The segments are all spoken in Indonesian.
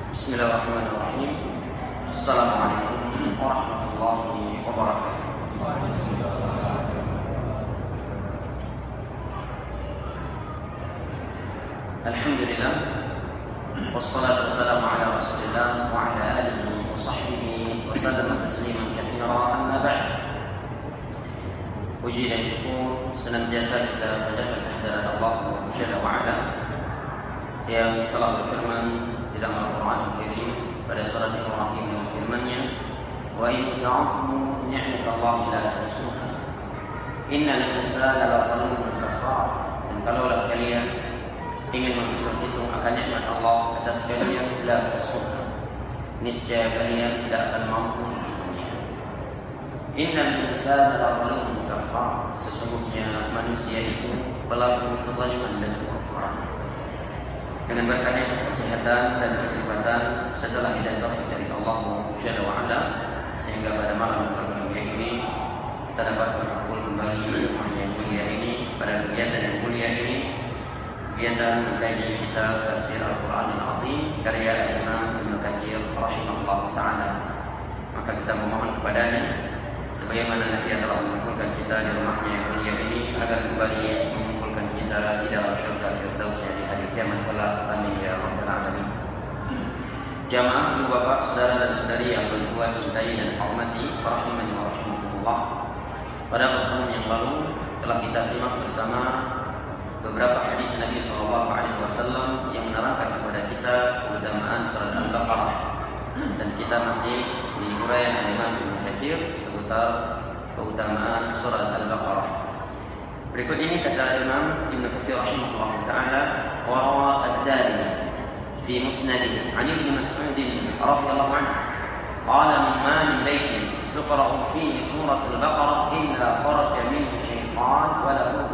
Bismillahirrahmanirrahim. Assalamualaikum warahmatullahi wabarakatuh. Alhamdulillah, wassalatu wassalamu ala Rasulillah wa ala alihi wa sahbihi wa sallam tasliman katsira, amma ba'd. Puji dan syukur senantiasa kita panjatkan kehadirat Allah Jalla wa Ala yang telah berfirman dalam Al-Quran Al-Karim pada surat Ibrahim yang firman-Nya, wa in ta'fu ni'matallahi la tuhsuha innal insana lazalumun kafar. Dan kalaulah kalian ingin menghitung-hitung akan nikmat Allah atas kalian, la tuhsuha, niscaya kalian tidak akan mampu menghitungnya. Innal insana lazalumun kafar, sesungguhnya manusia itu pelaku kezaliman dan kekufuran. Dengan berkahnya kesehatan dan kesempatan setelah hidayah taufik dari Allah Jalla wa Ala, sehingga pada malam yang berbahagia ini kita dapat berkumpul kembali di rumah yang mulia ini pada kegiatan yang mulia ini, kegiatan mengkaji kitab Tafsir Al-Quran Al-Azim karya Imam Ibnu Katsir rahimahullah taala. Maka kita memohon kepadanya sebagaimana Dia telah mengumpulkan kita di rumahnya yang mulia ini, agar kembali mengumpulkan kita di dalam syurga Firdausnya di hari kiamat kelak. Amin ya rabbal alamin. Jamaah ibu bapak, saudara dan saudari yang bertuah cintai dan hormati, rahimani wa rahimakumullah. Pada pertemuan yang lalu telah kita simak bersama beberapa hadis Nabi SAW yang menerangkan kepada kita keutamaan surat Al-Baqarah, dan kita masih di uraian Imam Ibnu Katsir seputar keutamaan surat Al-Baqarah. Berikut ini kata Imam Ibnu Katsir rahimahullah taala, wa rawa ad-Darimi fi musnadihi 'an Ibnu Mas'ud radhiyallahu anhu qala ma min baitin tuqra'u fihi suratul Baqarah illa kharaja minhu syaitan wa lahu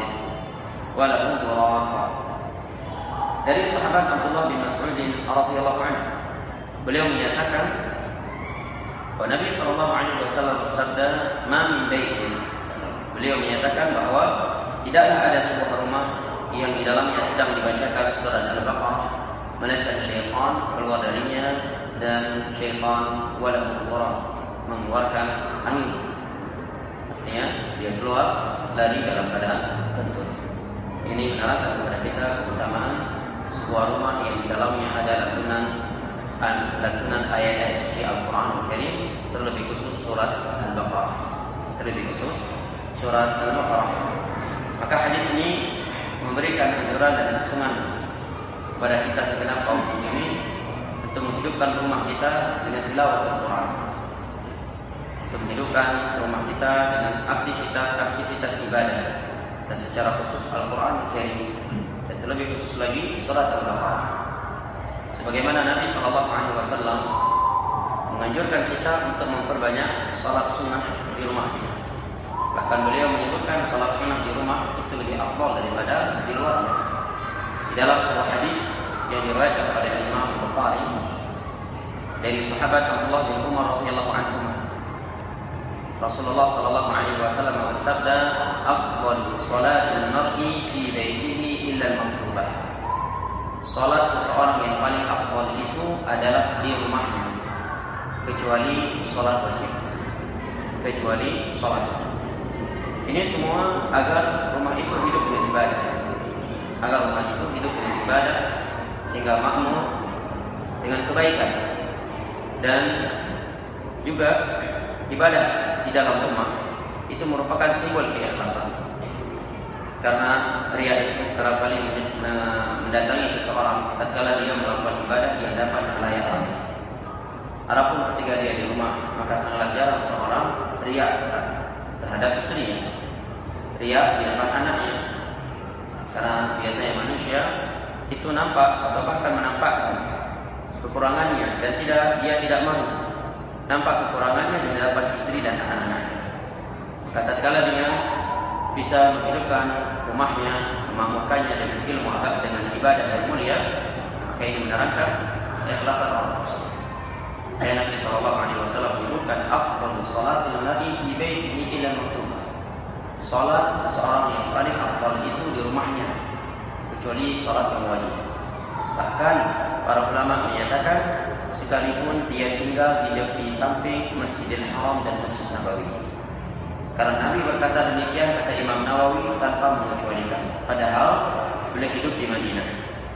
durat. Dari sahabat Abdullah bin Mas'ud radhiyallahu anhu, beliau menyatakan bahwa Nabi SAW bersabda, ma min baitin. Beliau menyatakan bahwa tidaklah ada sebuah rumah yang di dalamnya sedang dibacakan surat Al-Baqarah, melainkan syaitan keluar darinya, dan syaitan walahu durat, mengeluarkan angin. Artinya dia keluar dari dalam keadaan kentut. Ini menerangkan kepada kita keutamaan sebuah rumah yang di dalamnya ada lantunan ayat-ayat suci Al-Quran Al-Karim, terlebih khusus surat Al-Baqarah. Maka hadis ini memberikan anjuran dan kesungan kepada kita segenap kaum muslimin untuk menghidupkan rumah kita dengan tilawah Al-Quran, untuk menghidupkan rumah kita dengan aktivitas ibadah, dan secara khusus Al-Quran Al-Karim, dan terlebih khusus lagi surat Al-Baqarah. Sebagaimana Nabi SAW menganjurkan kita untuk memperbanyak salat sunnah di rumah kita. Bahkan beliau menyebutkan salat sunnah di rumah itu lebih afdal daripada di luarnya. Di dalam sebuah hadis yang diriwayatkan oleh Imam Bukhari dari sahabat Abdullah bin Umar radhiyallahu anhu, Rasulullah sallallahu alaihi wasallam bersabda, "Afdal salatil mar'i fi baitihi illa al-maktubah." Salat seseorang yang paling afdal itu adalah di rumahnya, kecuali salat wajib. Ini semua agar rumah itu hidup dengan ibadah, sehingga makmur dengan kebaikan. Dan juga ibadah di dalam rumah itu merupakan simbol keikhlasan. Karena riya itu kerap kali mendatangi seseorang tatkala dia melakukan ibadah di hadapan khalayak ramai. Adapun ketika dia di rumah, maka sangat jarang seorang riya terhadap istrinya, riya di depan anaknya. Karena biasanya manusia itu nampak atau bahkan menampakkan kekurangannya, dan dia tidak mau nampak kekurangannya di hadapan istri dan anak-anaknya. Tatkala dia bisa menghidupkan rumahnya, memakmurkannya dengan ilmu agama, dengan ibadah yang mulia, maka ini menerangkan ikhlasan orang tersebut. Nabi SAW menyebutkan afdalu salatil mar'i fi baitihi illa maktubah. Salat seseorang yang paling afdal itu di rumahnya, kecuali salat yang wajib. Bahkan para ulama menyatakan sekalipun dia tinggal di samping Masjidil Haram dan Masjid Nabawi. Karena Nabi berkata demikian, kata Imam Nawawi, tanpa mengecualikan. Padahal beliau hidup di Madinah.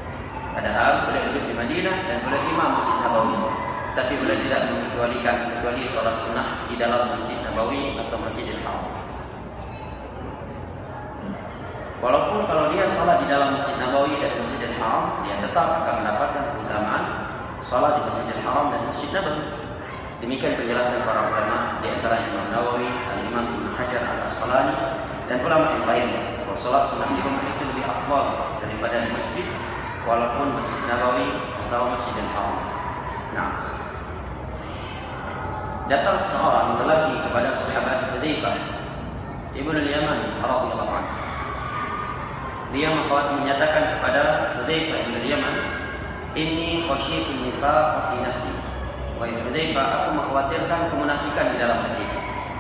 Dan beliau imam Masjid Nabawi. Tapi beliau tidak mengecualikan kecuali sholat sunnah di dalam Masjid Nabawi atau Masjidil Haram. Walaupun kalau dia sholat di dalam Masjid Nabawi dan Masjidil Haram, dia tetap akan mendapatkan keutamaan sholat di Masjidil Haram dan Masjid Nabawi. Demikian penjelasan para ulama, di antara Imam Nawawi, Al-Imam Ibnu Hajar Al-Asqalani, dan ulama yang lainnya. Bahwa sholat sunnah di rumah itu lebih afdal daripada di masjid, walaupun Masjid Nabawi atau Masjidil Haram. Nah, datang seorang lelaki kepada sahabat Hudzaifah Ibnu Yaman radhiyallahu anhu. Dia menyatakan kepada Hudzaifah bin Yaman, "Inni khasyitu nifaq fi nafsi." Wahai Hudzaifah, aku mengkhawatirkan kemunafikan di dalam hati.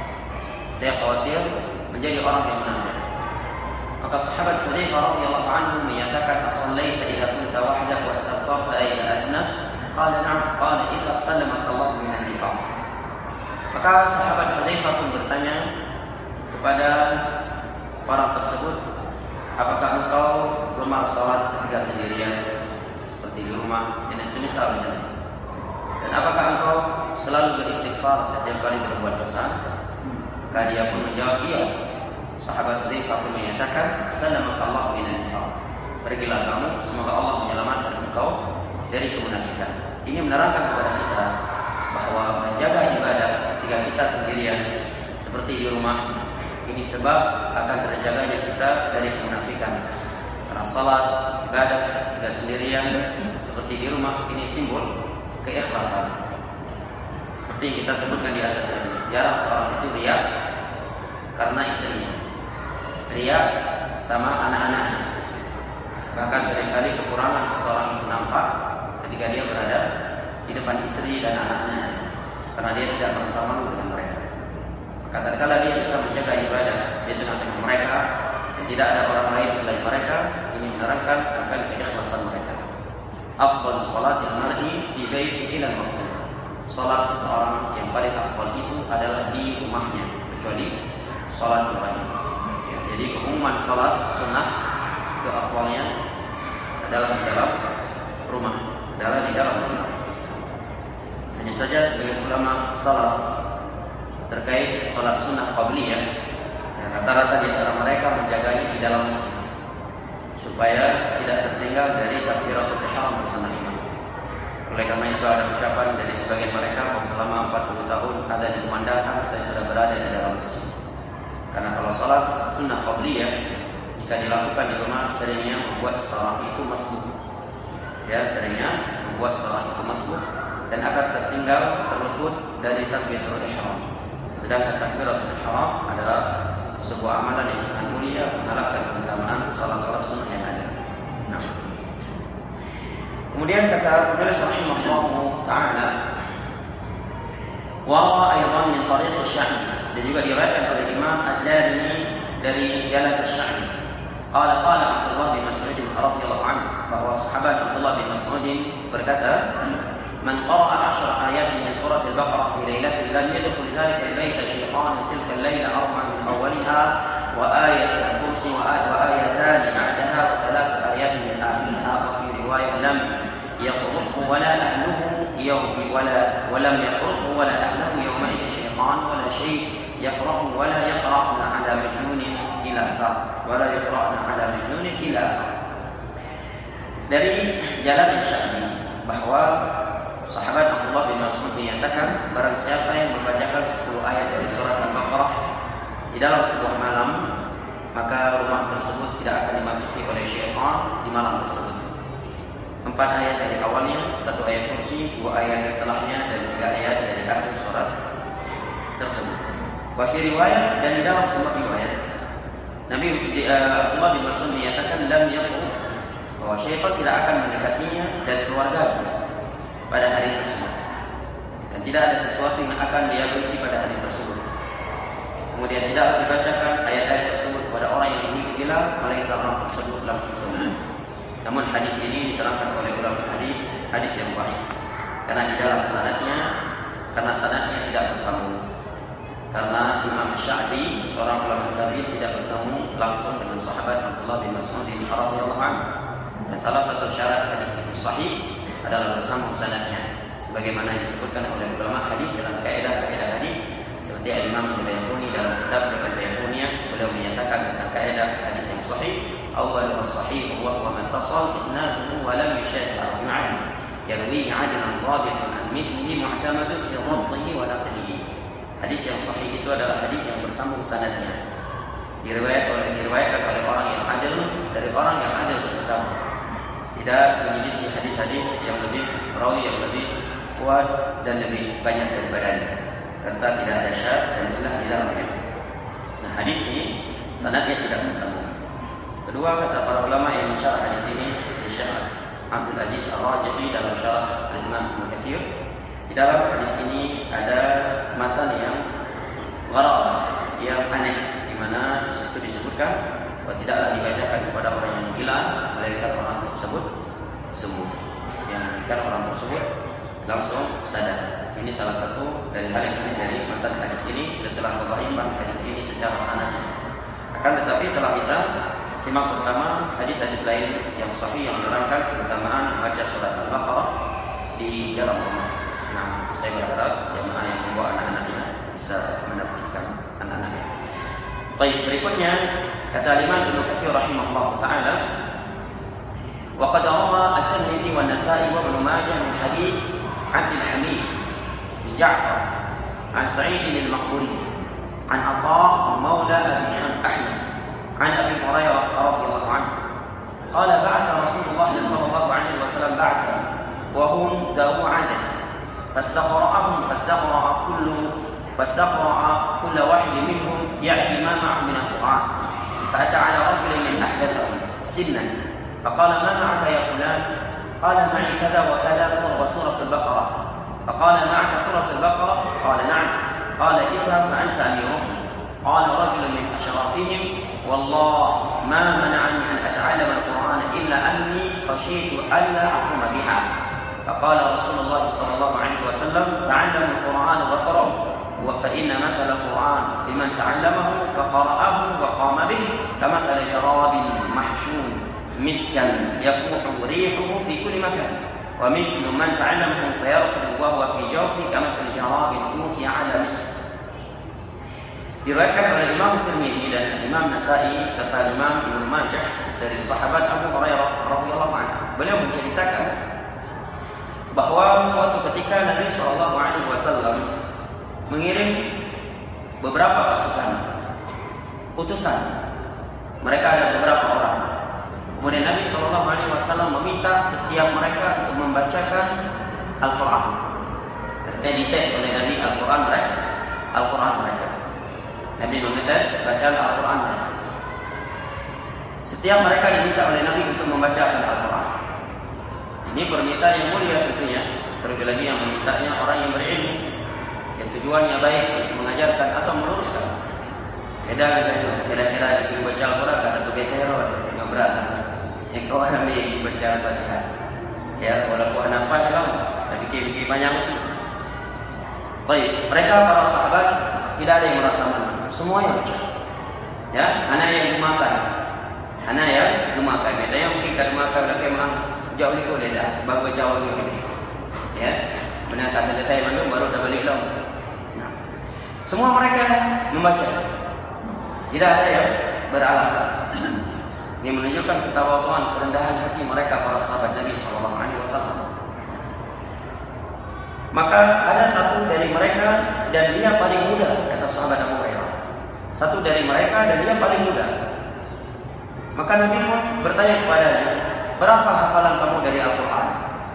Saya khawatir menjadi orang yang munafik. Maka sahabat Hudzaifah radhiyallahu anhu menyatakan, "Asallaita idza kunta wahdak wastaghfarta ila adna?" Qala na'am. Qala idza sallamaka Allah min an-nifaq. Maka sahabat Hudzaifah pun bertanya kepada orang tersebut, apakah engkau gemar sholat ketika sendirian seperti di rumah dan semisalnya? Dan apakah engkau selalu beristighfar setiap kali berbuat dosa? Maka dia pun menjawab, iya. Sahabat Hudzaifah pun menyatakan, salamaka Allah minan nifaq. Pergilah kamu, semoga Allah menyelamatkan engkau dari kemunafikan. Ini menerangkan kepada kita bahwa menjaga ibadah ketika kita sendirian seperti di rumah, ini sebab akan terjaganya kita dari kemunafikan. Karena salat, ibadah ketika sendirian seperti di rumah, ini simbol keikhlasan. Seperti kita sebutkan di atas tadi, jarang seorang itu riya karena istrinya, riya sama anak-anaknya. Bahkan seringkali kekurangan seseorang itu nampak ketika dia berada di depan istri dan anaknya, karena dia tidak merasa malu dengan mereka. Maka tatkala dia bisa menjaga ibadah di tengah-tengah mereka dan tidak ada orang lain selain mereka, ini menerangkan akan keikhlasan mereka. Afdal salatil mar'i fi baiti ila al-maqdud. Salat seseorang yang paling afdal itu adalah di rumahnya, kecuali salat wajib. Ya, jadi keumuman salat sunnah itu afdalnya adalah di dalam rumah, adalah di dalam rumah. Hanya saja sebagian ulama salaf terkait salat sunnah qabliyah, rata-rata di antara mereka menjaganya di dalam masjid supaya tidak tertinggal dari takbiratul ihram bersama imam. Oleh karena itu ada ucapan dari sebagian mereka bahwa selama 40 tahun ada di kumandangkan saya sudah berada di dalam masjid. Karena kalau salat sunnah qabliyah jika dilakukan di rumah seringnya membuat seseorang itu masbuk. Ya, seringnya membuat seseorang itu masbuk dan akan tertinggal terluput dari takbiratul ihram. Sedangkan takbiratul ihram adalah sebuah amalan yang sangat mulia, mengalahkan keutamaan salat-salat sunnah yang ada. Nah, kemudian kata penulis rahimahullah taala, wa aidan min tariq asy-Sya'bi, dan juga diriwayatkan oleh Imam Ad-Darimi dari jalan asy-Sya'bi. Qala Abdullah bin Mas'ud radhiyallahu anhu, bahwa sahabat Abdullah bin Mas'ud berkata, man qara'a 10 ayat min surah al-Baqarah fi lailatin lam yadkhul dhalika al-bayta syaitan tilka al-laila arba'a min awwaliha wa ayat al-kursi wa ayatan ba'daha wa 3 ayat min akhiriha, wa fi riwayah lam yaqruhu wa la ahluhu yawmi wa lam yaqruhu wa la ahluhu yawma idhin syaitan wa la shay yaqrahu wa la yaqra'na 'ala majnunin ila akhar wa la yaqra'na 'ala majnunin ila akhar. Dari jalan Sya'bi bahwa sahabat Abdullah bin Mas'ud menyatakan, barang siapa yang membacakan 10 ayat dari surat Al-Baqarah di dalam sebuah malam, maka rumah tersebut tidak akan dimasuki oleh syaitan di malam tersebut. 4 ayat dari awalnya, 1 ayat kursi, 2 ayat setelahnya, dan 3 ayat dari akhir surat tersebut. Wa fi riwayat, dan di dalam sebuah riwayat Nabi Abdullah bin Mas'ud menyatakan lam yaqul, bahwa syaitan tidak akan mendekatinya dan keluarganya pada hari tersebut, dan tidak ada sesuatu yang akan dia benci pada hari tersebut. Kemudian tidaklah dibacakan ayat-ayat tersebut kepada orang yang memiliki hilal, melainkan orang tersebut langsung sembuh. Namun hadis ini diterangkan oleh ulama hadis hadis yang dhaif. Karena di dalam sanadnya tidak bersambung. Karena Imam Sya'bi, seorang ulama tabi'in, tidak bertemu langsung dengan sahabat Abdullah bin Mas'ud radhiyallahu anhu. Dan salah satu syarat hadis itu sahih adalah bersambung sanadnya, sebagaimana yang disebutkan oleh ulama hadis dalam kaidah-kaidah hadis, seperti Imam Al-Bayhaqi dalam kitab Al-Bayhaqiyah, beliau menyatakan tentang kaidah hadis yang sahih, awwal as-sahih wa huwa man tasal isnaduhu wa lam yushad al-ma'an yarwihi 'adlan dhabitun an mithlihi mu'tamadun fi dhabtihi wa naqlihi. Hadis yang sahih itu adalah hadis yang bersambung sanadnya, diriwayatkan oleh orang yang adil dari orang yang adil bersama, tidak menyelisih hadis-hadis yang lebih rawi, yang lebih kuat dan lebih banyak daripadanya, serta tidak ada syad dan illah di dalamnya. Nah, hadis ini sanadnya tidak bersambung. Kedua, kata para ulama yang mensyarah hadis ini seperti Syekh Abdul Aziz Ar-Rajihi dalam syarah Al-Imam Ibnu Katsir, di dalam hadis ini ada matan yang gharab, yang aneh, di mana di situ disebutkan bahwa tidaklah dibacakan kepada orang yang gila, melainkan orang tersebut sembuh. Yang melainkan orang tersebut langsung sadar. Ini salah satu dari hal yang aneh dari matan hadis ini setelah mendhaifkan hadis ini secara sanad. Akan tetapi telah kita simak bersama hadis-hadis lain yang sahih yang menerangkan keutamaan membaca surat Al-Baqarah di dalam rumah. Nah, saya berharap jemaah yang membawa anak-anaknya bisa menertibkan anak-anaknya. Baik, berikutnya kata Imam Ibnu Katsir rahimahullah taala, wa qad rawa at-Tirmidzi wa an-Nasa'i wa Ibnu Majah min hadits Abdul Hamid bin Ja'far an Sa'id al-Maqburi an Atha maula Abi Ahmad an Abi Hurairah radhiyallahu anhu qala ba'atha Rasulullah sallallahu alaihi wasallam ba'atha wa hum zawu 'adad fastaqra'ahum فاستقرأ كل واحد منهم يعني ما معه من القرآن فأتى على رجل من أحدثهم سنا فقال ما معك يا فلان؟ قال معي كذا وكذا وسورة البقرة. فقال معك سورة البقرة؟ قال نعم. قال اذهب فأنت أميرهم. قال رجل من أشرافهم والله ما منعني أن أتعلم القرآن إلا أني خشيت ألا أقوم بها. فقال رسول الله صلى الله عليه وسلم تعلموا القرآن وقرأوا فإن مثل القرآن لمن تعلمه فقرأه وقام به كمثل جراب محشون مسكا يفوح ريحه في كل مكان ومثل من تعلمه فيرقد وهو في جوفه كمثل جراب أوتي على مسك. Diriwayatkan oleh Imam Tirmidzi dan Imam Nasa'i serta Imam Ibnu Majah dari sahabat Abu Hurairah radhiyallahu anhu. Beliau menceritakan bahwa suatu ketika Nabi sallallahu alaihi wasallam mengirim beberapa pasukan utusan. Mereka ada beberapa orang. Kemudian Nabi sallallahu alaihi wasallam meminta setiap mereka untuk membacakan Al-Qur'an. Artinya dites oleh Nabi Al-Qur'an mereka. Nabi mengetes bacaan Al-Qur'an mereka. Setiap mereka diminta oleh Nabi untuk membacakan Al-Qur'an. Ini permintaan yang mulia tentunya. Terlebih lagi yang memintanya orang yang berilmu, yang tujuannya baik untuk mengajarkan atau meluruskan. Beda dengan kira-kira di baca Al-Qur'an ada begetero, nggak berat. Yang kau ambil baca Al-Fatihah. Ya, walaupun nafas kamu, tapi fikir banyak itu. Baik, mereka para sahabat tidak ada yang merasa malu, semua yang baca. Ya, anak yang dimakan. Beda yang mungkin kada makan dah kemang jauh ni boleh dah, baru jauh ni. Ya, benar kata letai malu baru dah balik long. Nah, semua mereka membaca. Tidak ada yang beralasan. Ini menunjukkan ketawaduan, kerendahan hati mereka para sahabat Nabi sallallahu alaihi wasallam. Maka ada satu dari mereka dan dia paling muda, kata sahabat Abu Hurairah. Satu dari mereka dan dia paling muda. Maka Nabi pun bertanya kepadanya, berapa hafalan kamu dari Al-Quran?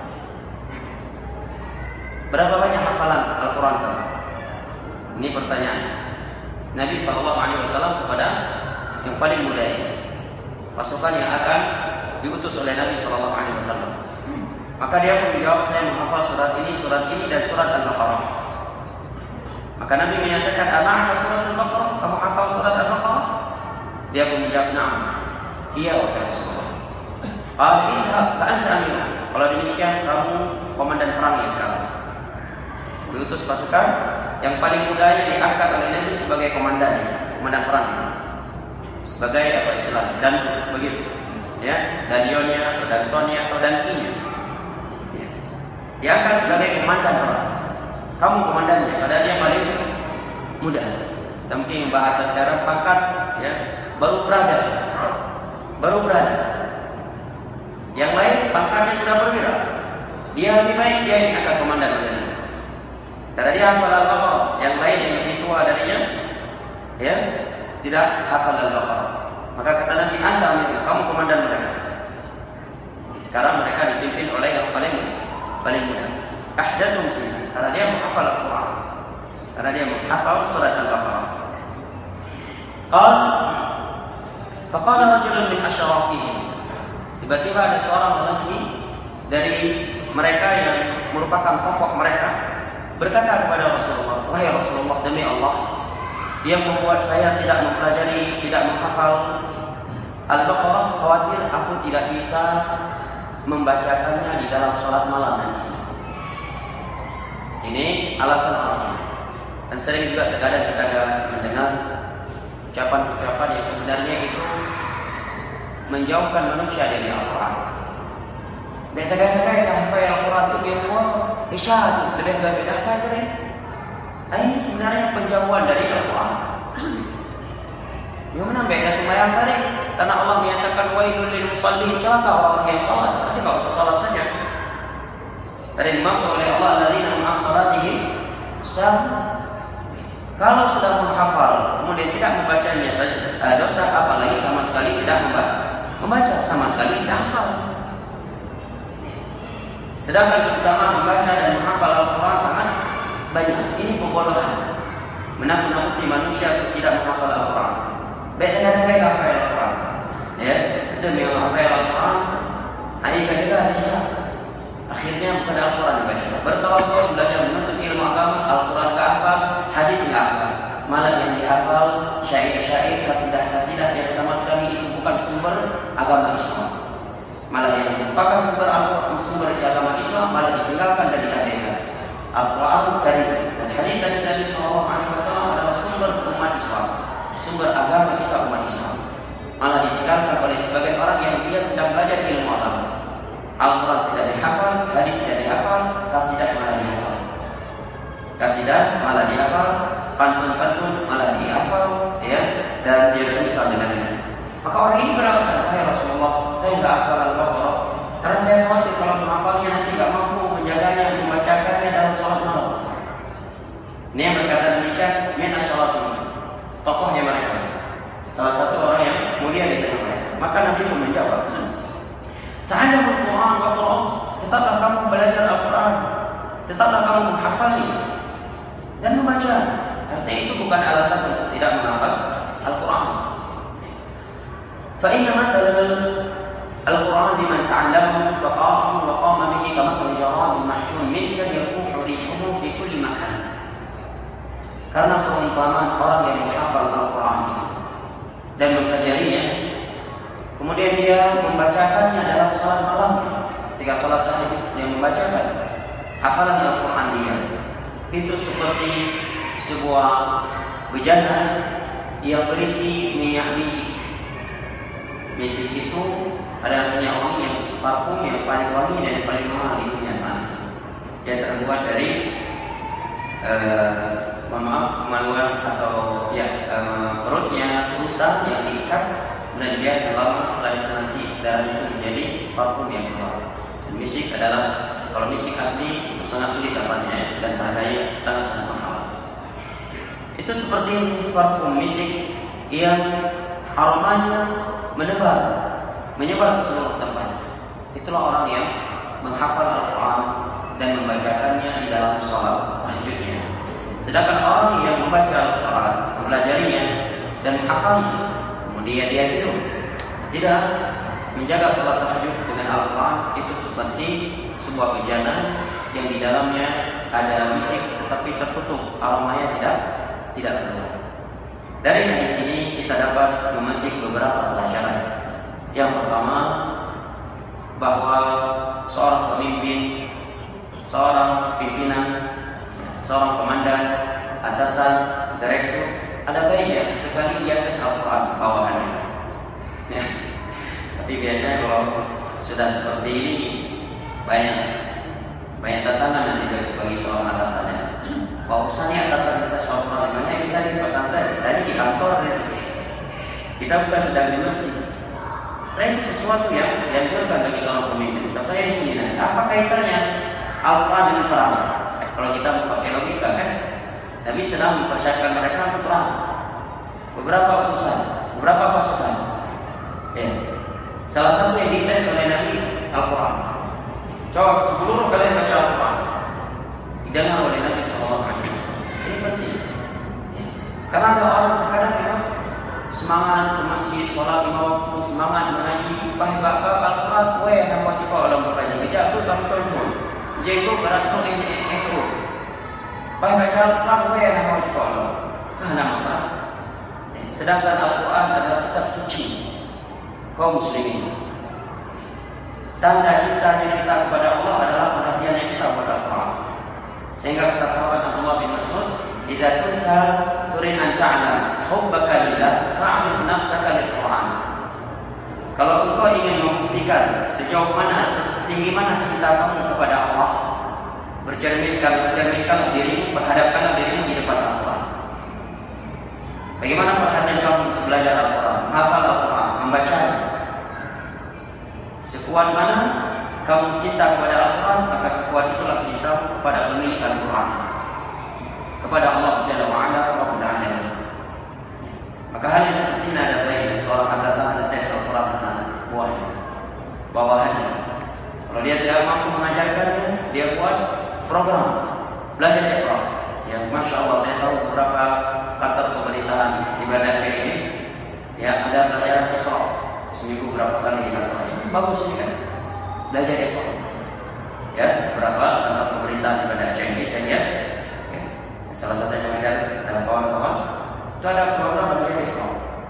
Berapa banyak hafalan Al-Quran kamu? Ini pertanyaan Nabi SAW kepada yang paling muda ini, pasukan yang akan diutus oleh Nabi SAW. Maka dia pun menjawab, saya menghafal surat ini dan surat Al-Baqarah. Maka Nabi menyatakan, ama'aka surat Al-Baqarah? Kamu hafal surat Al-Baqarah? Dia pun menjawab, na'am. Iya wahai Rasulullah. Qala idhab fa anta amirun. Kalau demikian kamu komandan perang yang sekarang. Diutus pasukan yang paling mudanya diangkat oleh Nabi sebagai komandan perang, sebagai apa istilahnya, dan begitu, ya, danionnya atau dantonnya atau dankinya, ya. Diangkat sebagai komandan perang. Kamu komandannya, padahal dia paling muda. Mungkin bahasa sekarang pangkat, ya, baru berada. Yang lain pangkatnya sudah perwira. Dia lebih baik, dia yang akan komandan oleh Nabi. Karena dia hafal Al-Baqarah. Yang lain yang lebih tua darinya, ya, tidak hafal Al-Baqarah. Maka kata Nabi, Anta amir, kamu komandan mereka. Sekarang mereka dipimpin oleh yang paling muda. Ahdatsum sinna, karena dia menghafal Al-Quran. Karena dia menghafal surat Al-Baqarah. Faqala rajulun min asyrafihim. Tiba-tiba ada seorang lelaki dari mereka yang merupakan tokoh mereka berkata kepada Rasulullah, wahai Rasulullah, demi Allah, yang membuat saya tidak mempelajari, tidak menghafal Al-Baqarah, khawatir aku tidak bisa membacakannya di dalam sholat malam nanti. Ini alasan orang. Dan sering juga terkadang kita mendengar ucapan-ucapan yang sebenarnya itu menjauhkan manusia dari Al-Quran. Kata-kata hafal Al-Quran itu biar isyad lebih dari hafal dari. Ini sebenarnya penjauhan dari Al-Quran. Yang mana beda sembahyang tadi? Karena Allah menyatakan wailul lil musallin, celaka orang yang salat. Berarti enggak usah salat saja. Tadi dimaksud oleh Allah alladzina hum an salatihim sahun. Kalau sudah menghafal kemudian tidak membacanya saja, dosa, apalagi sama sekali tidak membaca, sama sekali tidak hafal. Sedangkan keutamaan membaca dan menghafal Al-Quran sangat banyak. Ini pembodohan, menakut-nakuti manusia untuk tidak menghafal Al-Quran. Baik dengan hafal Al-Quran, ya, demi menghafal Al-Quran, ayat juga ada syarat. Akhirnya bukan Al-Quran dibaca. Bertahun-tahun belajar menuntut ilmu agama, Al-Quran enggak hafal, hadis enggak hafal. Malah yang dihafal syair-syair, kasidah-kasidah yang sama sekali itu bukan sumber agama Islam. Malah yang merupakan sumber agama Islam malah ditinggalkan dan diabaikan. Al-Quran dari dan hadis dari Nabi SAW adalah sumber umat Islam, sumber agama kita umat Islam. Malah ditinggalkan oleh sebagian orang yang dia sedang belajar ilmu agama. Al-Quran tidak dihafal, hadis tidak dihafal, kasidah malah dihafal, pantun-pantun malah dihafal, ya, dan dia semisal dengannya. Maka orang ini beralasan, wahai Rasulullah, saya tidak hafal Al-Baqarah karena saya khawatir kalau menghafalnya nanti tidak mampu menjaganya, membacakannya dalam sholat malam. Ini yang berkata demikian, min asy-syaratin, tokohnya mereka, salah satu orang yang mulia di tengah mereka. Maka Nabi pun menjawab, ta'allamul Quran wa qra', tetaplah kamu belajar Al-Quran, tetaplah kamu menghafalnya dan membaca. Artinya itu bukan alasan untuk tidak menghafal Al-Quran. Fa inna mathalal Al-Quran liman ta'allamahu faqa'a wa qama bihi kamathali jarad mahjun mislan yafuhu rihuhu fi kulli makan. Karena perumpamaan orang yang menghafal Al-Quran itu dan mempelajarinya, kemudian dia membacakannya dalam salat malam, ketika salat tahajud dia membacakan hafalan Al-Quran dia. Itu seperti sebuah bejana yang berisi minyak misik. Misik itu adalah minyak wangi yang parfum yang paling wangi dan yang paling mahal di dunia sana. Dia terbuat dari kemaluan atau perutnya rusa yang diikat dan dibiarkan lama, setelah itu nanti darahnya itu menjadi parfum yang keluar. Misik adalah, kalau misik asli itu sangat sulit dapatnya dan harganya sangat-sangat mahal. Itu seperti parfum misik yang aromanya menyebar ke seluruh tempat. Itulah orang yang menghafal Al-Quran dan membacakannya di dalam sholat tahajudnya. Sedangkan orang yang membaca Al-Quran, mempelajarinya dan menghafalnya, kemudian dia tidur, tidak menjaga sholat tahajud dengan Al-Quran, itu seperti sebuah bejana yang di dalamnya ada misik tetapi tertutup, aromanya tidak keluar. Dari hadis ini kita dapat memetik beberapa pelajaran. Yang pertama, bahwa seorang pemimpin, seorang pimpinan, seorang komandan, atasan, direktur, ada baiknya sesekali di atas Al-Quran bawahannya. Ya. Tapi biasanya kalau sudah seperti ini banyak tantangan nanti bagi seorang atasannya. Pak Ustaz ini atasan kita soal Al-Quran, kita di pesantren, tadi di kantor, kita bukan sedang di masjid. Nah itu sesuatu yang dianjurkan bagi seorang pemimpin. Contohnya di sini, apa kaitannya Al-Quran dengan perang? Kalau kita mau pakai logika kan, Nabi sedang mempersiapkan mereka untuk perang. Beberapa utusan, beberapa pasukan. Ya. Salah satu yang dites oleh Nabi Al-Quran. Coba seluruh kalian baca Al-Quran. Didengar oleh Nabi SAW. Ini penting. Ya. Karena ada orang terkadang memang semangat ke masjid, sholat lima waktu, semangat mengaji, bapak Al-Quran, yang wajib Allah berkaji. Bijak tu kami kontrol. Jenggot berat tu ekor. Baca Al-Quran, yang wajib Allah. Karena apa? Sedangkan Al-Quran adalah kitab suci kaum muslimin. Tanda cintanya kita kepada Allah adalah perhatiannya kita kepada Al-Quran. Sehingga kata sahabat Abdullah bin Mas'ud, "Idza kunta turin an ta'lam hubbaka lillah fa'rid nafsaka lil-Quran." Kalau engkau ingin membuktikan sejauh mana, setinggi mana cinta kamu kepada Allah, cerminkanlah dirimu, perhadapkanlah dirimu di depan Al-Quran. Bagaimana perhatian kamu untuk belajar Al-Quran, menghafal Al-Quran, membacanya? Sekuat mana kamu cinta kepada Al-Quran, maka sekuat itulah cinta kepada pemilik Al-Quran, kepada Allah Jalla wa'ala Rabbul Alamin. Maka hal yang seperti ini ada baik seorang atasan ada tes Al-Quran dengan buahnya, bawahannya. Kalau dia tidak mampu mengajarkannya, dia buat program belajar Iqra. Ya, Masya Allah, saya tahu beberapa kantor pemerintahan di Banda Aceh ini, ya ada pelajaran Iqra seminggu berapa kali di kantor ini. Bagus ini kan, belajar Iqra. Ya, beberapa kantor pemerintahan di Banda Aceh ini saya lihat. Ya, salah satu yang mengajar adalah kawan-kawan. Itu ada program belajar Iqra.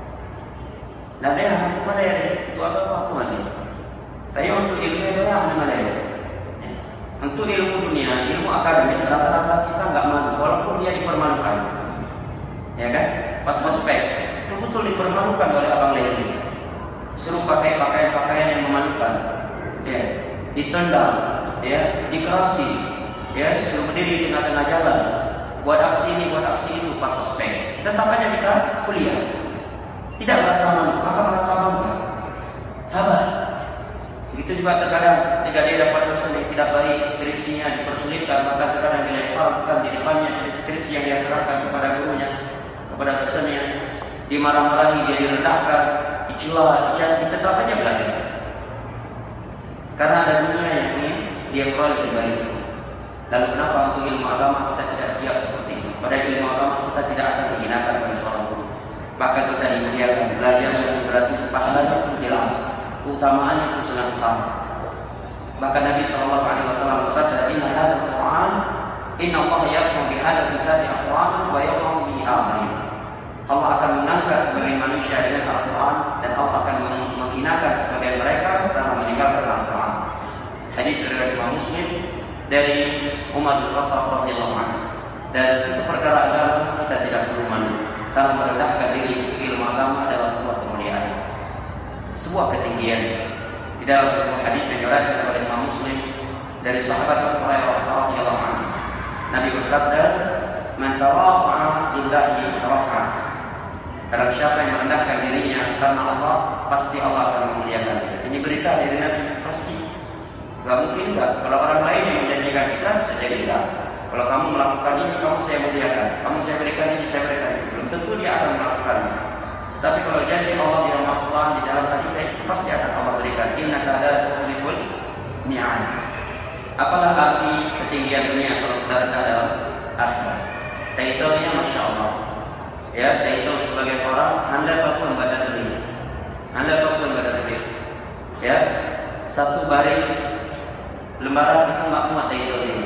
Dan dia mampu ada ya, itu apa ada. Tapi untuk ilmu itu yang mana ya? Untuk ilmu dunia, ilmu akademik, rata-rata kita nggak malu, walaupun dia dipermalukan, ya kan? Pas ospek, itu betul dipermalukan oleh abang lagi. Suruh pakai pakaian yang memalukan, ya, ditendang, ya, dikerasi, ya, suruh berdiri di tengah-tengah jalan, buat aksi ini, buat aksi itu pas ospek. Tetap aja kita kuliah, tidak merasa malu, maka merasa bangga, sabar. Begitu juga terkadang ketika dia dapat dosen yang tidak baik, skripsinya dipersulitkan, maka terkadang dilemparkan di depannya dari skripsi yang dia serahkan kepada gurunya, kepada dosennya, dimarah-marahi, dia direndahkan, dicela, dicaci, tetap aja belajar. Karena ada dunia yang ingin dia peroleh kembali. Lalu kenapa untuk ilmu agama kita tidak siap seperti itu? Pada ilmu agama kita tidak akan dihinakan oleh seorang guru. Bahkan kita dimuliakan, belajar yang gratis, pahalanya pun jelas. Keutamaannya pun sangat besar. Bahkan Nabi SAW bersabda, "Inna hadzal Qur'an, inna Allah yarfa'u bi hadzal kitabi aqwaman wa yadh'u bi akharin." Allah akan mengangkat sebagian manusia dengan Al-Quran dan Allah akan menghinakan sebagian mereka karena meninggalkan Al-Quran. Hadis dari Imam Muslim dari Umar bin Khattab radhiyallahu anhu. Dan itu perkara agama kita tidak perlu malu, karena merendahkan diri untuk ilmu agama adalah sebuah kemuliaan, sebuah ketinggian. Di dalam sebuah hadis yang diriwayatkan oleh Imam Muslim dari sahabat Abu Hurairah radhiyallahu anhu, Nabi bersabda, "Man tarafa'a lillahi rafa'a." Karena siapa yang merendahkan dirinya karena Allah, pasti Allah akan memuliakan dia. Ini berita dari Nabi, pasti. Gak mungkin enggak. Kalau orang lain yang menjanjikan kita, bisa jadi enggak. Kalau kamu melakukan ini, kamu saya muliakan. Kamu saya berikan ini, saya berikan itu. Belum tentu dia akan melakukannya. Tapi kalau janji Allah di dalam Al-Quran, di dalam hadis, pasti akan Allah berikan. Innaka la tukhliful mi'ad. Apalah arti ketinggian dunia kalau kita rendah dalam akhirat? Title-nya Masya Allah. Ya, title sebagai orang Anda Papua badan beli. Anda Papua badan beli. Ya, satu baris lembaran itu nggak muat title ini.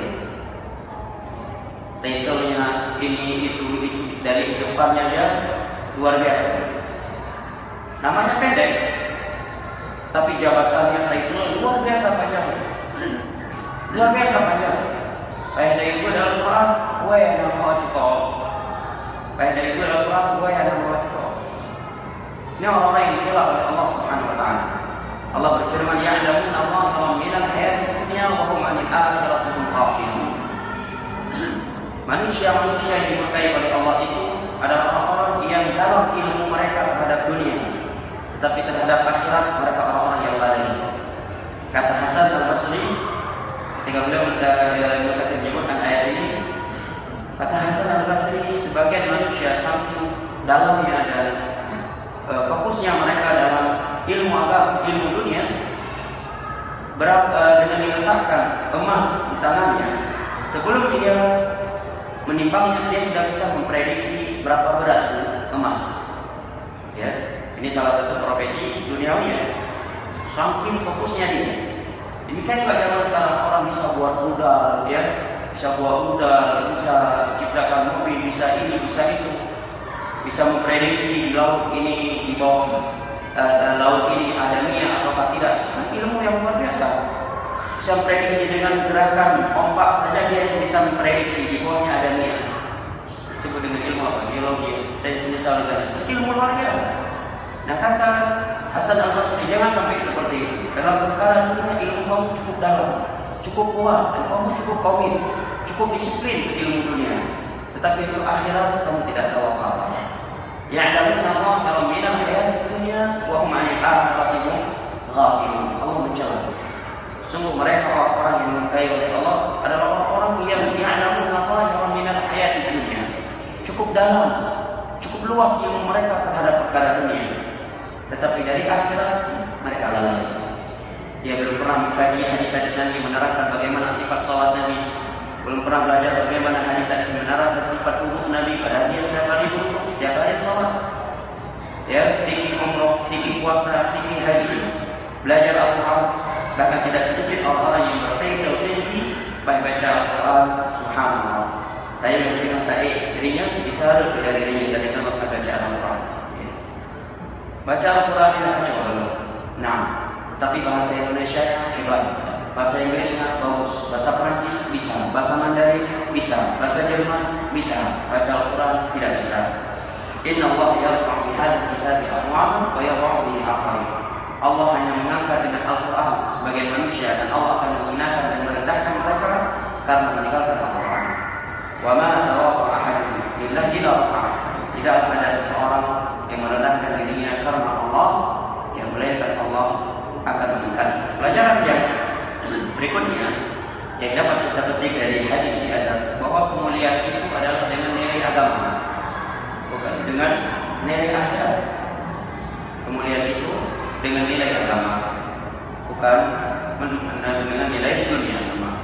Title-nya ini itu dari depannya dia luar biasa. Namanya pendek, tapi jabatannya title luar biasa panjang. Luar biasa panjang. Faedah itu dalam Quran, wa yanamatuqa. Faedah itu dalam Quran, wa yanamatuqa. Ini orang-orang yang dicela oleh Allah Subhanahu wa taala. Allah berfirman, "Ya'lamuna dhahiran minal hayatid dunya wa hum 'anil akhirati hum ghafilun." Manusia-manusia yang dimurkai oleh Allah itu adalah orang-orang yang dalam ilmu mereka terhadap dunia, tetapi terhadap akhirat mereka orang-orang yang lalai. Kata Hasan Al-Basri ketika beliau menyebutkan ayat ini, kata Hasan Al-Basri, sebagian manusia saking dalamnya dan fokusnya mereka dalam ilmu agama, ilmu dunia, dengan diletakkan emas di tangannya, sebelum dia menimbangnya dia sudah bisa memprediksi berapa berat emas. Ya, ini salah satu profesi duniawi ya. Saking fokusnya dia. Ini kan juga zaman sekarang orang bisa buat rudal, ya, bisa buat rudal, bisa ciptakan mobil, bisa ini, bisa itu, bisa memprediksi di laut ini, di bawah laut ini ada minyak ataukah tidak. Kan ilmu yang luar biasa. Bisa memprediksi dengan gerakan ombak saja dia bisa memprediksi di bawahnya ada minyak. Disebut dengan ilmu apa? Geologi dan semisal dengan ilmu luar biasa. Nah, kata Hasan Al-Basri, jangan sampai seperti itu. Dalam perkara dunia ilmu kamu cukup dalam, cukup kuat, dan kamu cukup komit, cukup disiplin ilmu dunia. Tetapi untuk akhirat kamu tidak tahu apa-apa. Ya'lamuna dhahiran minal hayatid dunya wa hum 'anil akhirati hum ghafilun. Allah mencela. Sungguh mereka orang-orang yang dimurkai oleh Allah adalah orang-orang yang ya'lamuna dhahiran minal hayatid dunya. Cukup dalam, cukup luas ilmu mereka terhadap perkara dunia. Tetapi dari akhirat mereka lalai. Dia belum pernah mengkaji hadis-hadis Nabi menerangkan bagaimana sifat salat Nabi, belum pernah belajar bagaimana hadis-hadis menerangkan sifat wudhu Nabi, padahal dia setiap hari wudhu, setiap hari salat. Ya, fikih umrah, fikih puasa, fikih haji, belajar Al-Quran. Bahkan tidak sedikit orang-orang yang bertekad tinggi baca Al-Quran, subhanallah. Tapi yang dengan taik dirinya ditaruh dari dirinya dari tempat baca Al-Quran. Baca Al-Quran tidak coba. Nah, tapi bahasa Indonesia hebat, bahasa Inggrisnya bagus, bahasa Perancis bisa, bahasa Mandarin bisa, bahasa Jerman bisa, baca Al-Quran tidak bisa. Inna Allah yarfa'u bihadzal kitabi aqwaman wa yadh'u bihi akharin. Allah hanya mengangkat dengan Al-Quran sebagian manusia dan Allah akan menghinakan dan merendahkan mereka karena meninggalkan Al-Quran. Wa ma tawafa ahadun lillahi la rafa'a. Tidak ada seseorang yang merendahkan dirinya karena Allah, yang melainkan Allah akan mengangkat. Pelajaran yang berikutnya yang dapat kita petik dari hadis di atas, bahwa kemuliaan itu adalah dengan nilai agama, bukan dengan nilai akhirat. Kemuliaan itu dengan nilai agama, bukan dengan nilai dunia.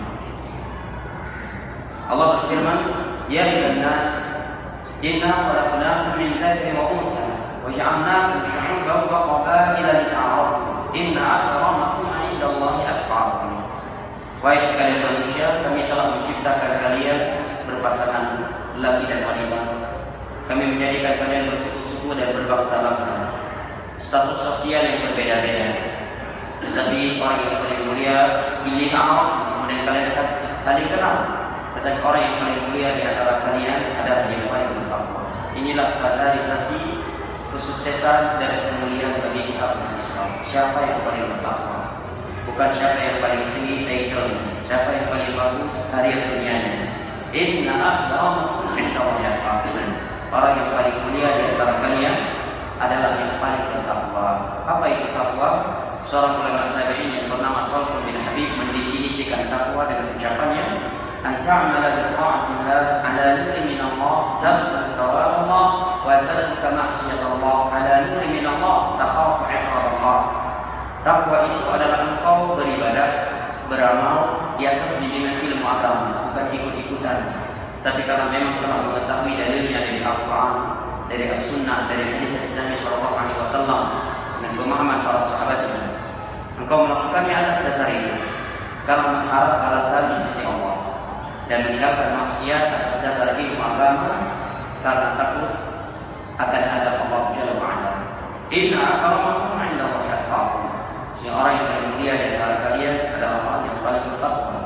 Allah berfirman, ya ayyuhan nas, inna khalaqnakum min dzakarin wa untha wa ja'alnakum syu'uban wa qabaila lita'arafu inna akramakum 'indallahi atqakum. Wahai sekalian manusia, kami telah menciptakan kalian berpasangan laki dan wanita. Kami menjadikan kalian bersuku-suku dan berbangsa-bangsa, status sosial yang berbeda-beda. Tetapi orang yang paling mulia pilih ta'aruf, kemudian kalian akan saling kenal. Tetapi orang yang paling mulia di antara kalian adalah yang paling bertakwa. Inilah standarisasi kesuksesan dan kemuliaan bagi kita umat Islam. Siapa yang paling bertakwa? Bukan siapa yang paling tinggi title-nya, siapa yang paling bagus karir dunianya. Inna akramakum 'indallahi atqakum. Orang yang paling mulia di antara kalian adalah yang paling bertakwa. Apa itu takwa? Seorang ulama tabi'in yang bernama Talq bin Habib mendefinisikan takwa dengan ucapannya, an ta'mala bi ta'atillah 'ala nurin min Allah tabtaghi thawab Allah wa tatruka ma'siyat Allah 'ala nurin min Allah takhafu 'iqab Allah. Takwa itu adalah engkau beribadah, beramal di atas bimbingan ilmu agama, bukan ikut-ikutan. Tapi karena memang telah mengetahui dalilnya dari Al-Quran, dari As-Sunnah, dari hadis Nabi Sallallahu Alaihi Wasallam dan pemahaman para sahabatnya, engkau melakukannya atas dasar itu, karena mengharap balasan di sisi Allah, dan meninggalkan maksiat atas dasar ilmu agama karena takut akan azab Allah Jalla wa'ala. Inna akramakum 'indallahi atqakum. Orang yang paling mulia di antara kalian adalah orang yang paling bertakwa.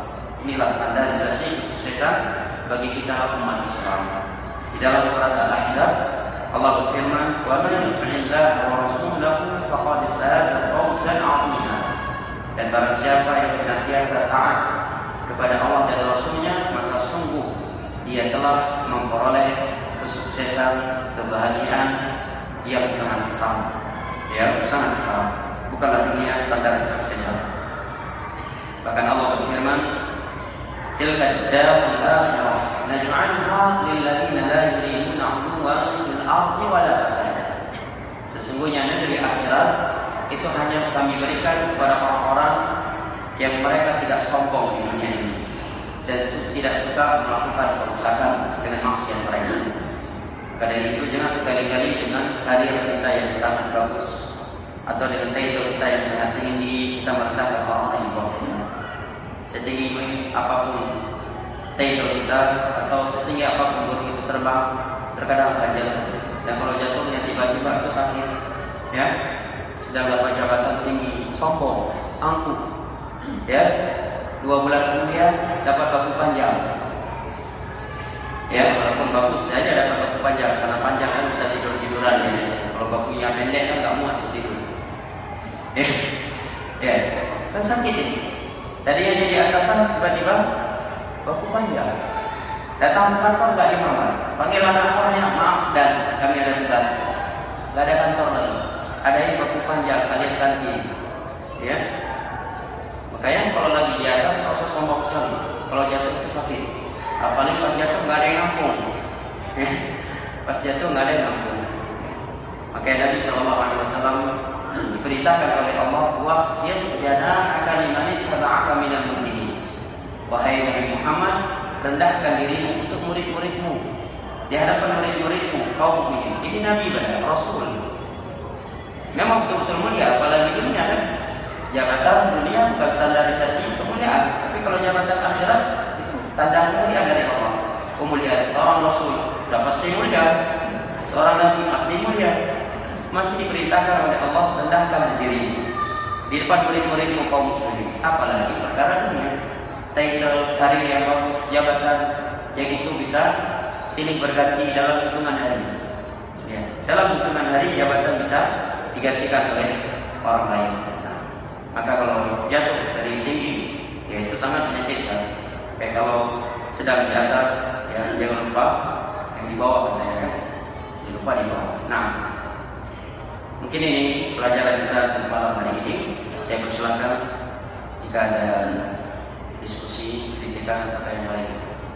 Inilah standarisasi kesuksesan bagi kita umat Islam. Di dalam surat Al-Ahzab Allah berfirman, "Wa man yuti'illah wa rasulahu faqad faza fawzan 'azima." Dan barang siapa yang senantiasa taat kepada Allah dan Rasul-Nya, maka sungguh dia telah memperoleh kesuksesan, kebahagiaan yang sangat besar. Ya, sangat besar. Bukanlah dunia standar kesuksesan. Bahkan Allah berfirman, "Tilka ad-darul akhirah naj'alha lil ladzina la yuriduna 'uluwan fil ardi wala fasada." Sesungguhnya negeri akhirat itu hanya kami berikan kepada orang-orang yang mereka tidak sombong di dunia ini dan tidak suka melakukan kerusakan dengan maksiat mereka. Karena itu jangan sekali-kali dengan karir kita yang sangat bagus atau dengan title kita yang sangat tinggi kita merendahkan orang-orang yang bawah kita. Setinggi apapun title kita atau setinggi apapun burung itu terbang, terkadang akan jatuh. Dan kalau jatuhnya tiba-tiba itu sakit, ya, sedang dapat jabatan tinggi, sombong, angkuh, ya, 2 bulan kemudian dapat baku panjang. Ya, walaupun bagus saja dapat baku panjang, karena panjang kan bisa tidur-tiduran ya. Kalau bakunya pendek kan nggak muat untuk tidur. Ya, kan sakit ini. Tadinya jadi atasan tiba-tiba baku panjang. Datang ke kantor nggak dihambat. Panggil anak buahnya, "Maaf dan kami ada tugas." Nggak ada kantor lagi. Ada yang baku panjang alias kantin. Ya. Makanya kalau lagi di atas nggak usah sombong sekali. Kalau jatuh itu sakit. Apalagi pas jatuh nggak ada yang nampung. Ya. Pas jatuh nggak ada yang nampung. Makanya Nabi SAW diperintahkan oleh Allah, "Waqfid janahaka liman ittaba'aka minal mu'minin." Wahai Nabi Muhammad, rendahkan dirimu untuk murid-muridmu di hadapan murid-muridmu kaum mukminin. Ini Nabi benar, Rasul. Memang betul-betul mulia, apalagi dunia kan. Jabatan dunia bukan standarisasi kemuliaan, tapi kalau jabatan akhirat itu tanda kemuliaan dari Allah. Kemuliaan seorang Rasul sudah pasti mulia, seorang Nabi pasti mulia. Masih diperintahkan oleh Allah, rendahkan diri di depan murid-muridmu kaum muslimin. Apalagi perkara dunia, title, karir yang bagus, jabatan yang itu bisa silih berganti dalam hitungan hari. Ya, dalam hitungan hari jabatan bisa digantikan oleh orang lain. Nah, maka kalau jatuh dari tinggi, ya itu sangat menyakitkan. Kayak kalau sedang di atas, ya jangan lupa yang di bawah katanya kan, jangan lupa di bawah. Nah, mungkin ini pelajaran kita untuk malam hari ini. Saya persilakan jika ada diskusi, kritikan atau yang lain.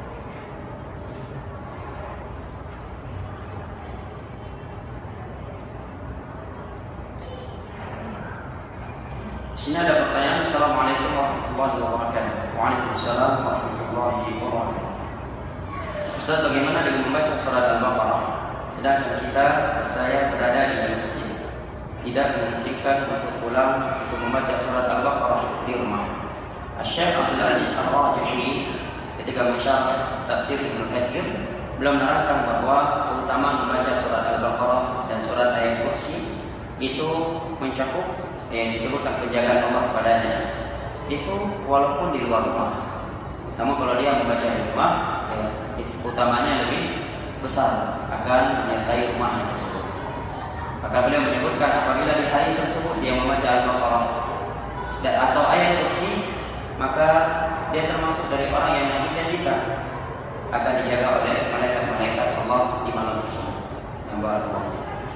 Di sini ada pertanyaan. Assalamualaikum warahmatullahi wabarakatuh. Waalaikumsalam warahmatullahi wabarakatuh. Ustaz, bagaimana dengan membaca surat Al-Baqarah sedangkan saya berada di masjid, tidak memungkinkan untuk pulang untuk membaca surat Al-Baqarah di rumah? Syekh Abdul Aziz Ar-Rajihi ketika mensyarah tafsir Ibnu Katsir belum menerangkan bahwa keutamaan membaca surat Al-Baqarah dan surat ayat kursi itu mencakup yang disebutkan penjagaan Allah kepadanya itu walaupun di luar rumah. Namun kalau dia membaca di rumah, ya, itu utamanya lebih besar akan menyertai rumah tersebut. Maka beliau menyebutkan apabila di hari tersebut dia membaca Al-Baqarah dan atau ayat kursi, maka dia termasuk dari orang yang Nabi janjikan akan dijaga oleh malaikat-malaikat Allah di malam tersebut. Yang barakallahu.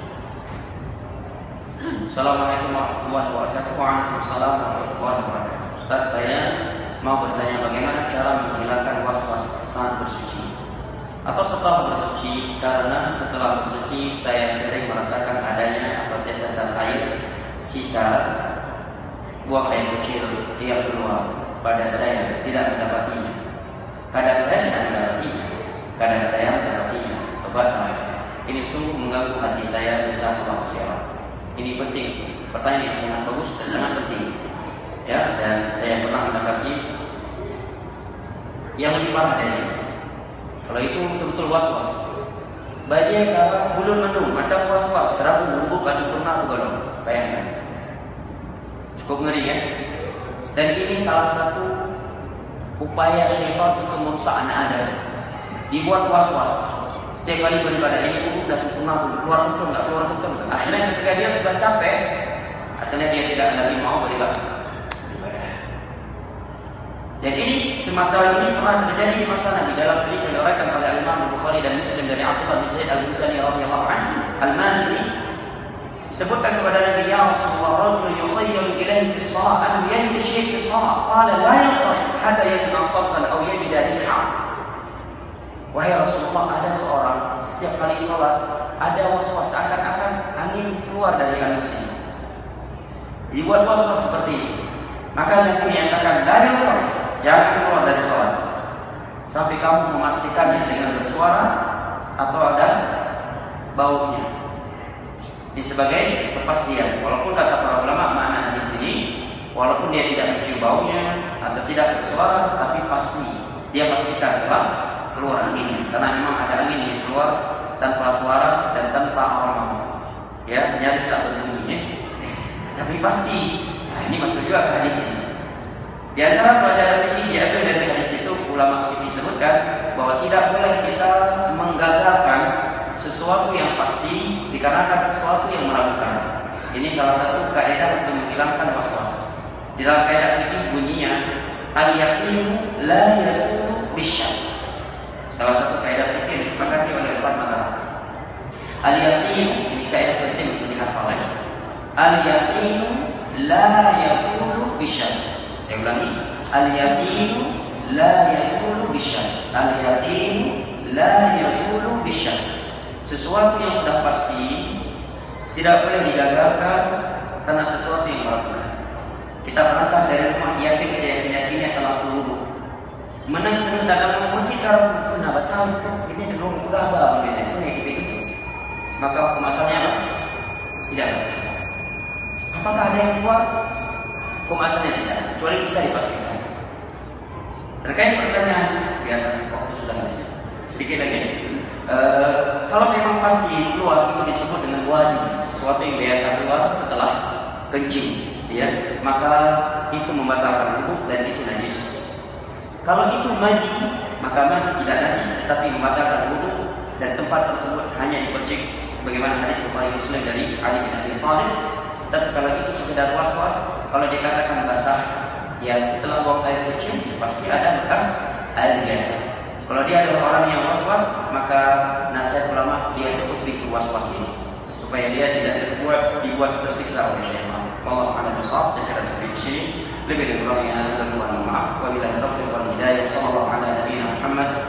Assalamualaikum warahmatullahi wabarakatuh. Waalaikumsalam warahmatullahi wabarakatuh. Ustaz, saya mau bertanya bagaimana cara menghilangkan was-was saat bersuci atau setelah bersuci, karena setelah bersuci saya sering merasakan adanya atau tetesan air sisa buang air kecil yang keluar pada saya, tidak mendapatinya. Kadang saya tidak mendapatinya, kadang saya mendapatinya atau basah. Ini sungguh mengganggu hati saya. Jazakallahu khairan. Ini penting, pertanyaan yang sangat bagus dan sangat penting. Ya, dan saya pernah mendapati yang lebih parah dari ini. Kalau itu betul-betul was-was. Bajai kalau bulu mendung, ada was-was, kerabu wudhu baju pernah kalau bayangkan. Cukup ngeri ya. Dan ini salah satu upaya syaitan untuk merusak anak Adam. Dibuat was-was. Setiap kali beribadah ini udah sempurna, keluar tentu enggak, keluar tentu enggak. Akhirnya ketika dia sudah capek, akhirnya dia tidak lagi mau beribadah. Jadi semasa ini pernah terjadi di masa Nabi dalam hadis yang diriwayatkan oleh Imam Bukhari dan Muslim dari Abdullah bin Zaid al-Husani radhiyallahu anhu al-Mazini, sebutkan kepada Nabi, ya Rasulullah, rajul yukhayyalu ilaihi fi shalah an yajidu syai' fi shalah, qala la yasrif hatta yasma' sawtan aw yajida riha. Wahai Rasulullah, ada seorang setiap kali sholat ada was-was seakan-akan angin keluar dari alusi. Dibuat was-was seperti ini. Maka Nabi menyatakan, la yasrif, jangan keluar dari sholat sampai kamu memastikannya dengan bersuara atau ada baunya. Ini sebagai kepastian. Walaupun kata para ulama makna hadis ini, walaupun dia tidak mencium baunya atau tidak bersuara, tapi pasti dia pastikan telah keluar anginnya. Karena memang ada angin yang keluar tanpa suara dan tanpa aroma. Ya, nyaris tak berbunyi. Tapi pasti. Nah, ini masuk juga ke hadis ini. Di antara pelajaran fikih diambil dari hadis itu, ulama fikih sebutkan bahwa tidak boleh kita menggagalkan sesuatu yang pasti dikarenakan sesuatu yang meragukan. Ini salah satu kaidah untuk menghilangkan was-was. Di dalam kaidah fikih bunyinya al-yaqinu la yazulu bisyak. Salah satu kaidah fikih yang disepakati oleh ulama mazhab. Al-yaqinu, ini kaidah penting untuk dihafal. Al-yaqinu la yazulu bisyak. Saya ulangi, al-yaqinu la yazulu bisyak. Al-yaqinu la yazulu bisyak. Sesuatu yang sudah pasti tidak boleh digagalkan karena sesuatu yang meragukan. Kita berangkat dari rumah yatim seyakin-yakinnya telah turun. Menang dalam berfikir benar betul ini belum berapa begitu begitu. Maka hukum asalnya apa? Tidak ada. Apakah ada yang keluar? Hukum asalnya tidak, kecuali bisa dipastikan. Terkait pertanyaan di atas, waktu sudah habis. Sedikit lagi. Kalau memang pasti keluar, itu disebut dengan wajib, sesuatu yang biasa keluar setelah kencing, ya, maka itu membatalkan wudu dan itu najis. Kalau itu madi, maka madi tidak najis tetapi membatalkan wudu dan tempat tersebut hanya dipercik sebagaimana hadis Bukhari Muslim dari Ali bin Abi Thalib. Tetapi kalau itu sekedar was-was, kalau dikatakan basah, ya setelah buang air kecil pasti ada bekas air biasa. Kalau dia adalah orang yang was-was, maka nasihat ulama dia tutup pintu was-was ini supaya dia tidak dibuat tersiksa oleh syaitan. Wallahu a'lam bishawab. Saya kira sampai di sini. Lebih dari kurangnya ada Tuhan maaf. Wabillahi taufiq wal hidayah. Sallallahu ala nabiyyina Muhammad